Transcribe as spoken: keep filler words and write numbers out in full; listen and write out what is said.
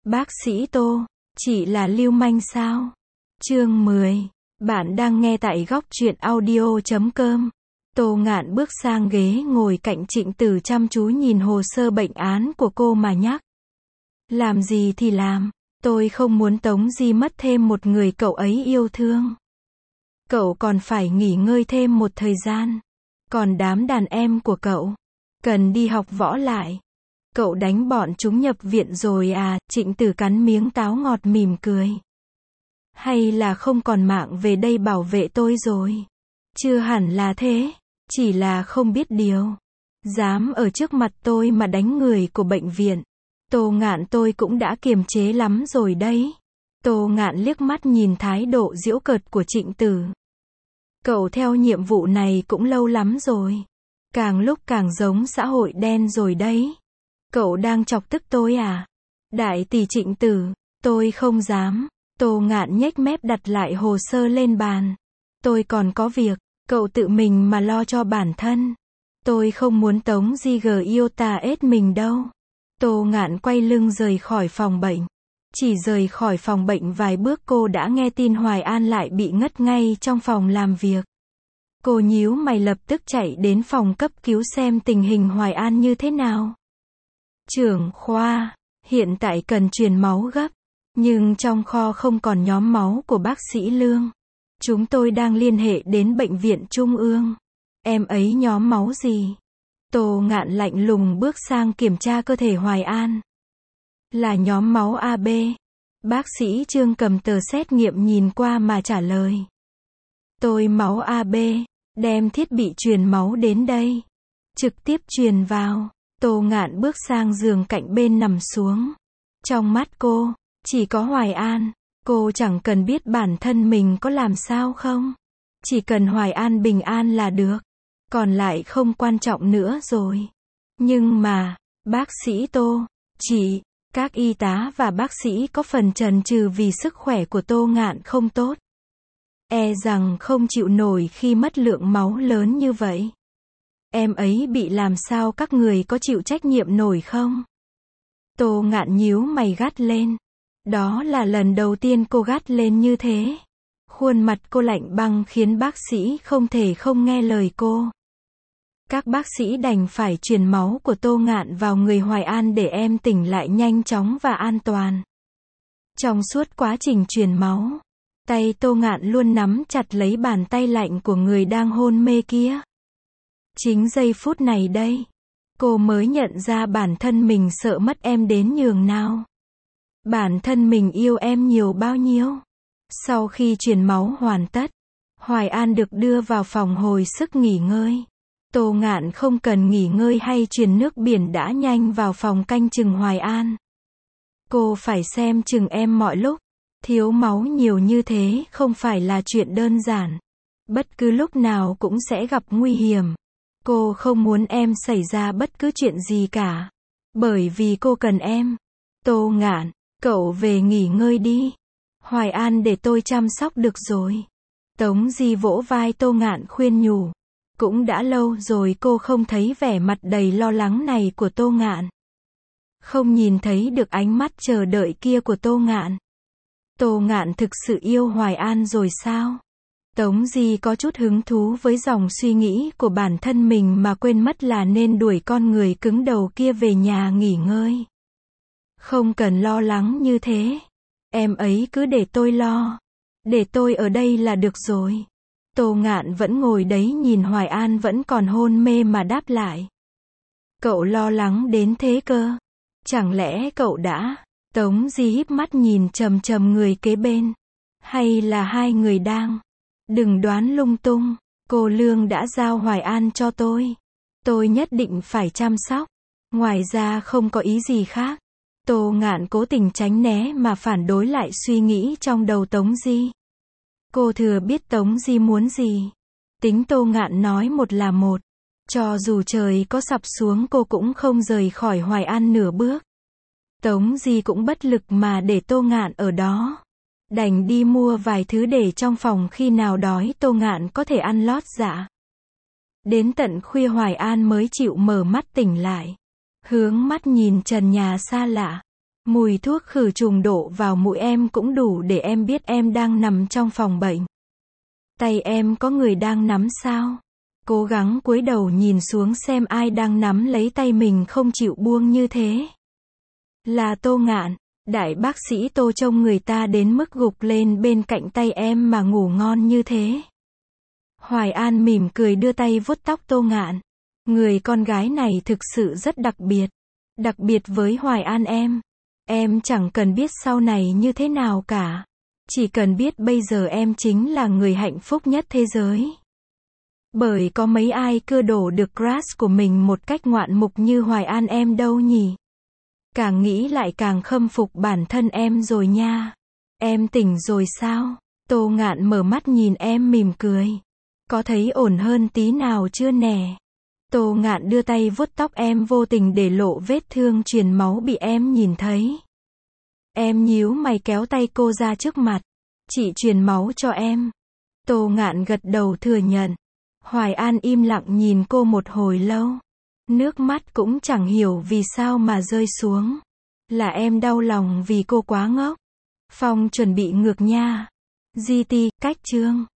Bác sĩ Tô, chị là lưu manh sao? Chương mười. Bạn đang nghe tại góc truyện audio chấm com. Tô Ngạn bước sang ghế ngồi cạnh Trịnh Tử chăm chú nhìn hồ sơ bệnh án của cô mà nhắc. Làm gì thì làm, tôi không muốn Tống Di mất thêm một người cậu ấy yêu thương. Cậu còn phải nghỉ ngơi thêm một thời gian. Còn đám đàn em của cậu, cần đi học võ lại. Cậu đánh bọn chúng nhập viện rồi à? Trịnh Tử cắn miếng táo ngọt mỉm cười. Hay là không còn mạng về đây bảo vệ tôi rồi? Chưa hẳn là thế, chỉ là không biết điều. Dám ở trước mặt tôi mà đánh người của bệnh viện. Tô Ngạn tôi cũng đã kiềm chế lắm rồi đấy. Tô Ngạn liếc mắt nhìn thái độ giễu cợt của Trịnh Tử. Cậu theo nhiệm vụ này cũng lâu lắm rồi. Càng lúc càng giống xã hội đen rồi đấy. Cậu đang chọc tức tôi à? Đại tỷ Trịnh Tử, tôi không dám. Tô Ngạn nhếch mép đặt lại hồ sơ lên bàn. Tôi còn có việc, cậu tự mình mà lo cho bản thân. Tôi không muốn Tống Di gờ yêu ta ết mình đâu. Tô Ngạn quay lưng rời khỏi phòng bệnh. Chỉ rời khỏi phòng bệnh vài bước cô đã nghe tin Hoài An lại bị ngất ngay trong phòng làm việc. Cô nhíu mày lập tức chạy đến phòng cấp cứu xem tình hình Hoài An như thế nào. Trưởng khoa, hiện tại cần truyền máu gấp. Nhưng trong kho không còn nhóm máu của bác sĩ Lương. Chúng tôi đang liên hệ đến bệnh viện Trung ương. Em ấy nhóm máu gì? Tô Ngạn lạnh lùng bước sang kiểm tra cơ thể Hoài An. Là nhóm máu a bê. Bác sĩ Trương cầm tờ xét nghiệm nhìn qua mà trả lời. Tôi máu a bê, đem thiết bị truyền máu đến đây. Trực tiếp truyền vào. Tô Ngạn bước sang giường cạnh bên nằm xuống. Trong mắt cô, chỉ có Hoài An. Cô chẳng cần biết bản thân mình có làm sao không. Chỉ cần Hoài An bình an là được. Còn lại không quan trọng nữa rồi. Nhưng mà, bác sĩ Tô, chị, các y tá và bác sĩ có phần chần chừ vì sức khỏe của Tô Ngạn không tốt. E rằng không chịu nổi khi mất lượng máu lớn như vậy. Em ấy bị làm sao các người có chịu trách nhiệm nổi không? Tô Ngạn nhíu mày gắt lên. Đó là lần đầu tiên cô gắt lên như thế. Khuôn mặt cô lạnh băng khiến bác sĩ không thể không nghe lời cô. Các bác sĩ đành phải truyền máu của Tô Ngạn vào người Hoài An để em tỉnh lại nhanh chóng và an toàn. Trong suốt quá trình truyền máu, tay Tô Ngạn luôn nắm chặt lấy bàn tay lạnh của người đang hôn mê kia. Chính giây phút này đây, cô mới nhận ra bản thân mình sợ mất em đến nhường nào. Bản thân mình yêu em nhiều bao nhiêu. Sau khi truyền máu hoàn tất, Hoài An được đưa vào phòng hồi sức nghỉ ngơi. Tô Ngạn không cần nghỉ ngơi hay truyền nước biển đã nhanh vào phòng canh chừng Hoài An. Cô phải xem chừng em mọi lúc. Thiếu máu nhiều như thế không phải là chuyện đơn giản. Bất cứ lúc nào cũng sẽ gặp nguy hiểm. Cô không muốn em xảy ra bất cứ chuyện gì cả. Bởi vì cô cần em. Tô Ngạn, cậu về nghỉ ngơi đi. Hoài An để tôi chăm sóc được rồi. Tống Di vỗ vai Tô Ngạn khuyên nhủ. Cũng đã lâu rồi cô không thấy vẻ mặt đầy lo lắng này của Tô Ngạn. Không nhìn thấy được ánh mắt chờ đợi kia của Tô Ngạn. Tô Ngạn thực sự yêu Hoài An rồi sao? Tống Di có chút hứng thú với dòng suy nghĩ của bản thân mình mà quên mất là nên đuổi con người cứng đầu kia về nhà nghỉ ngơi. Không cần lo lắng như thế. Em ấy cứ để tôi lo. Để tôi ở đây là được rồi. Tô Ngạn vẫn ngồi đấy nhìn Hoài An vẫn còn hôn mê mà đáp lại. Cậu lo lắng đến thế cơ. Chẳng lẽ cậu đã... Tống Di híp mắt nhìn trầm trầm người kế bên. Hay là hai người đang... Đừng đoán lung tung. Cô Lương đã giao Hoài An cho tôi. Tôi nhất định phải chăm sóc. Ngoài ra không có ý gì khác. Tô Ngạn cố tình tránh né mà phản đối lại suy nghĩ trong đầu Tống Di. Cô thừa biết Tống Di muốn gì. Tính Tô Ngạn nói một là một. Cho dù trời có sập xuống cô cũng không rời khỏi Hoài An nửa bước. Tống Di cũng bất lực mà để Tô Ngạn ở đó. Đành đi mua vài thứ để trong phòng khi nào đói Tô Ngạn có thể ăn lót dạ. Đến tận khuya Hoài An mới chịu mở mắt tỉnh lại. Hướng mắt nhìn trần nhà xa lạ. Mùi thuốc khử trùng đổ vào mũi em cũng đủ để em biết em đang nằm trong phòng bệnh. Tay em có người đang nắm sao? Cố gắng cúi đầu nhìn xuống xem ai đang nắm lấy tay mình không chịu buông như thế. Là Tô Ngạn. Đại bác sĩ Tô trông người ta đến mức gục lên bên cạnh tay em mà ngủ ngon như thế. Hoài An mỉm cười đưa tay vuốt tóc Tô Ngạn. Người con gái này thực sự rất đặc biệt. Đặc biệt với Hoài An em. Em chẳng cần biết sau này như thế nào cả. Chỉ cần biết bây giờ em chính là người hạnh phúc nhất thế giới. Bởi có mấy ai cưa đổ được crush của mình một cách ngoạn mục như Hoài An em đâu nhỉ? Càng nghĩ lại càng khâm phục bản thân em rồi nha. Em tỉnh rồi sao? Tô Ngạn mở mắt nhìn em mỉm cười. Có thấy ổn hơn tí nào chưa nè? Tô Ngạn đưa tay vuốt tóc em vô tình để lộ vết thương truyền máu bị em nhìn thấy. Em nhíu mày kéo tay cô ra trước mặt. Chị truyền máu cho em. Tô Ngạn gật đầu thừa nhận. Hoài An im lặng nhìn cô một hồi lâu. Nước mắt cũng chẳng hiểu vì sao mà rơi xuống. Là em đau lòng vì cô quá ngốc. Phong chuẩn bị ngược nha. giê tê, cách chương.